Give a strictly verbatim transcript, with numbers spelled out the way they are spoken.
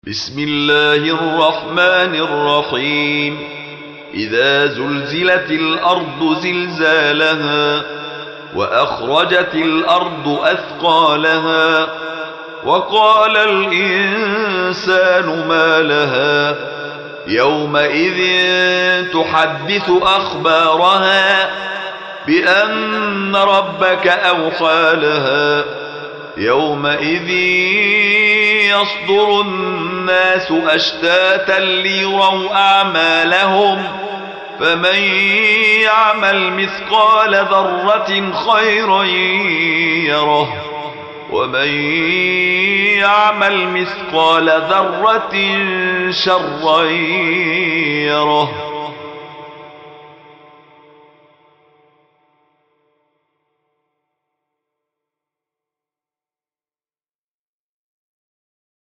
بسم الله الرحمن الرحيم. إذا زلزلت الأرض زلزالها وأخرجت الأرض أثقالها وقال الإنسان ما لها يومئذ تحدث أخبارها بأن ربك أوحى لها يومئذ يصدر الناس أشتاتا ليروا أعمالهم فمن يعمل مثقال ذرة خيرا يره ومن يعمل مثقال ذرة شرا يره.